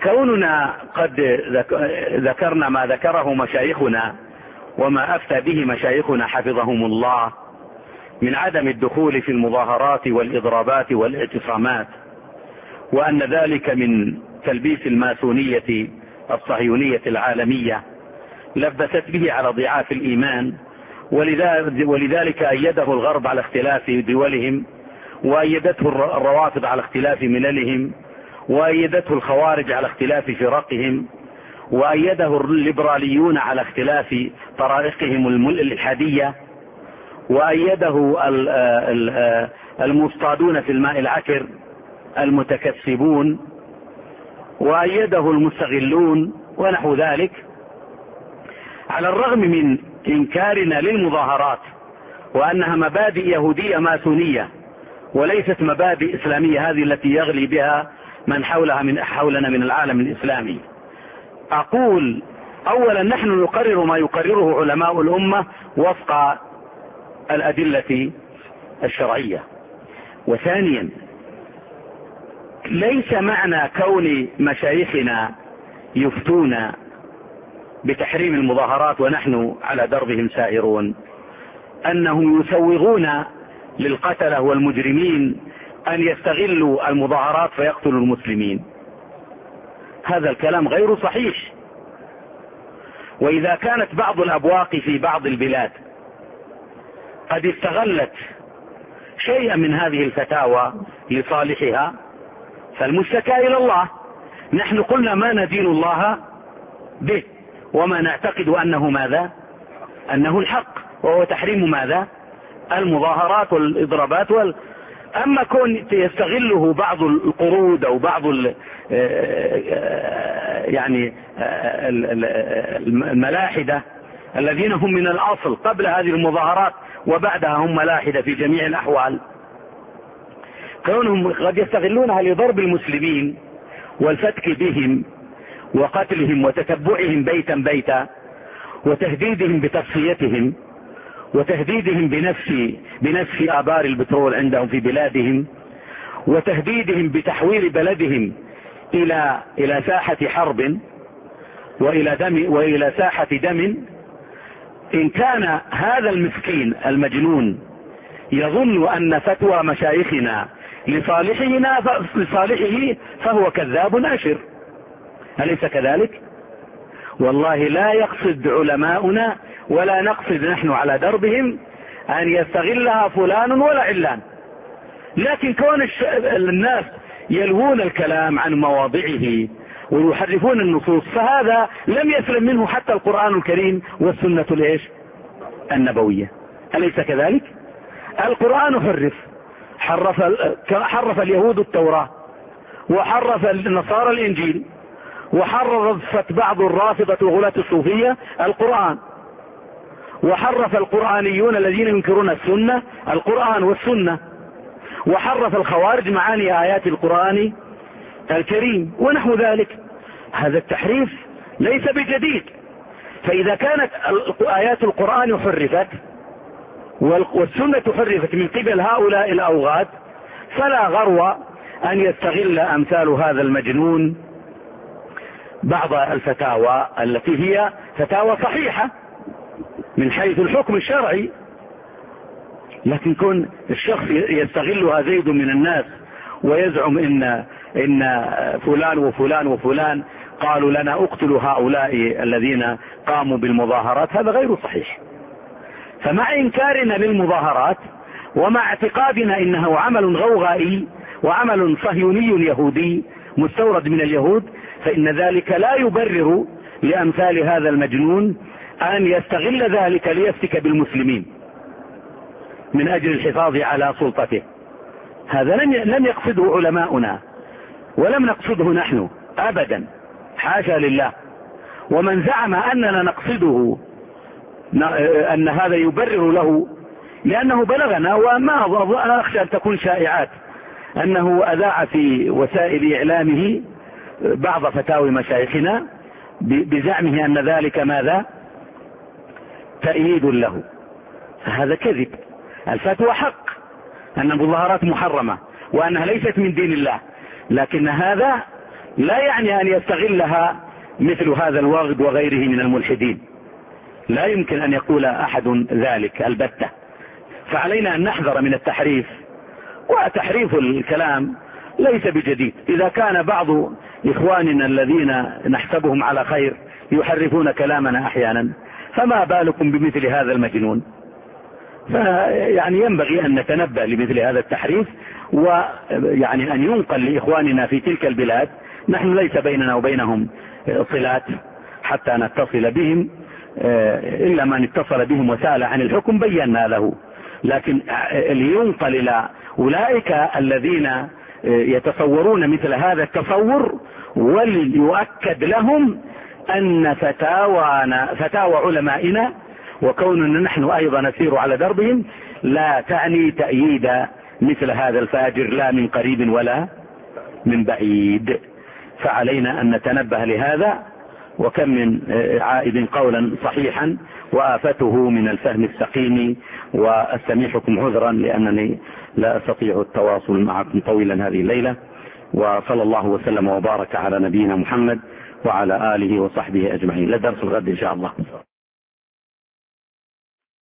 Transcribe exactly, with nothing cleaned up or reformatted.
كوننا قد ذكرنا ما ذكره مشايخنا وما أفتى به مشايخنا حفظهم الله من عدم الدخول في المظاهرات والإضرابات والاعتصامات، وأن ذلك من تلبيس الماسونية الصهيونية العالمية لبست به على ضعاف الإيمان، ولذلك أيده الغرب على اختلاف دولهم، وأيدته الروافض على اختلاف مللهم، وأيدته الخوارج على اختلاف فرقهم، وأيده الليبراليون على اختلاف طرائقهم الإلحادية، وأيده المصطادون في الماء العكر المتكسبون، وأيده المستغلون ونحو ذلك. على الرغم من إنكارنا للمظاهرات وأنها مبادئ يهودية ماسونية وليست مبادئ إسلامية، هذه التي يغلي بها من حولها من حولنا من العالم الإسلامي، أقول أولا نحن نقرر ما يقرره علماء الأمة وفق الأدلة الشرعية. وثانيا ليس معنى كون مشايخنا يفتون بتحريم المظاهرات ونحن على دربهم سائرون أنهم يسوغون للقتلة والمجرمين أن يستغلوا المظاهرات فيقتلوا المسلمين. هذا الكلام غير صحيح. وإذا كانت بعض الأبواق في بعض البلاد قد استغلت شيئا من هذه الفتاوى لصالحها فالمشتكى إلى الله. نحن قلنا ما ندين الله به وما نعتقد أنه ماذا؟ أنه الحق، وهو تحريم ماذا؟ المظاهرات والإضرابات وال... أما كون يستغله بعض القرود أو بعض ال... يعني الملاحدة الذين هم من الأصل قبل هذه المظاهرات وبعدها هم ملاحدة في جميع الأحوال، كونهم قد يستغلونها لضرب المسلمين والفتك بهم وقتلهم وتتبعهم بيتا بيتا وتهديدهم بتصفيتهم وتهديدهم بنفس بنفس آبار البترول عندهم في بلادهم وتهديدهم بتحويل بلدهم إلى إلى ساحة حرب وإلى دم وإلى ساحة دم. إن كان هذا المسكين المجنون يظن أن فتوى مشايخنا لصالحنا لصالحه فهو كذاب أشر، أليس كذلك؟ والله لا يقصد علماؤنا ولا نقصد نحن على دربهم أن يستغلها فلان ولا علان، لكن كون الناس يلوون الكلام عن مواضعه ويحرفون النصوص فهذا لم يسلم منه حتى القرآن الكريم والسنة الإيش النبوية، أليس كذلك؟ القرآن حرف حرف, حرف اليهود التوراة وحرف النصارى الإنجيل وحرفت بعض الرافضة وغلاة الصوفية القرآن، وحرف القرآنيون الذين ينكرون السنة القرآن والسنة، وحرف الخوارج معاني آيات القرآن الكريم ونحو ذلك. هذا التحريف ليس بجديد. فإذا كانت آيات القرآن حرفت والسنة حرفت من قبل هؤلاء الأوغاد فلا غرو أن يستغل أمثال هذا المجنون بعض الفتاوى التي هي فتاوى صحيحة من حيث الحكم الشرعي، لكن كون الشخص يستغلها زيد من الناس ويزعم إن, إن فلان وفلان وفلان قالوا لنا اقتلوا هؤلاء الذين قاموا بالمظاهرات، هذا غير صحيح. فمع إنكارنا للمظاهرات ومع اعتقادنا إنه عمل غوغائي وعمل صهيوني يهودي مستورد من اليهود، فإن ذلك لا يبرر لأمثال هذا المجنون أن يستغل ذلك ليفتك بالمسلمين من أجل الحفاظ على سلطته. هذا لم يقصده علماؤنا ولم نقصده نحن أبدا، حاشا لله. ومن زعم أننا نقصده أن هذا يبرر له لأنه بلغنا، وما أنا أخشى أن تكون شائعات أنه أذاع في وسائل إعلامه بعض فتاوي مشايخنا بزعمه أن ذلك ماذا؟ تأييد له. هذا كذب. الفتوى حق أن المظاهرات محرمة وأنها ليست من دين الله، لكن هذا لا يعني أن يستغلها مثل هذا الوغد وغيره من الملحدين، لا يمكن أن يقول أحد ذلك البتة. فعلينا أن نحذر من التحريف، وتحريف الكلام ليس بجديد. إذا كان بعض إخواننا الذين نحسبهم على خير يحرفون كلامنا أحيانا، فما بالكم بمثل هذا المجنون؟ فيعني ينبغي أن نتنبه لمثل هذا التحريف، ويعني أن ينقل لإخواننا في تلك البلاد. نحن ليس بيننا وبينهم صلات حتى نتصل بهم، إلا من اتصل بهم وسأل عن الحكم بينا له، لكن لينقل إلى أولئك الذين يتصورون مثل هذا التصور، وليؤكد لهم أن فتاوى فتاوى علمائنا وكوننا نحن أيضا نسير على دربهم لا تعني تأييد مثل هذا الفاجر لا من قريب ولا من بعيد. فعلينا أن نتنبه لهذا، وكم من عائد قولا صحيحا وآفته من الفهم السقيم. وأستميحكم عذرا لأنني لا أستطيع التواصل معكم طويلا هذه الليلة. وصلى الله وسلم وبارك على نبينا محمد وعلى آله وصحبه أجمعين. لدرس الغد إن شاء الله.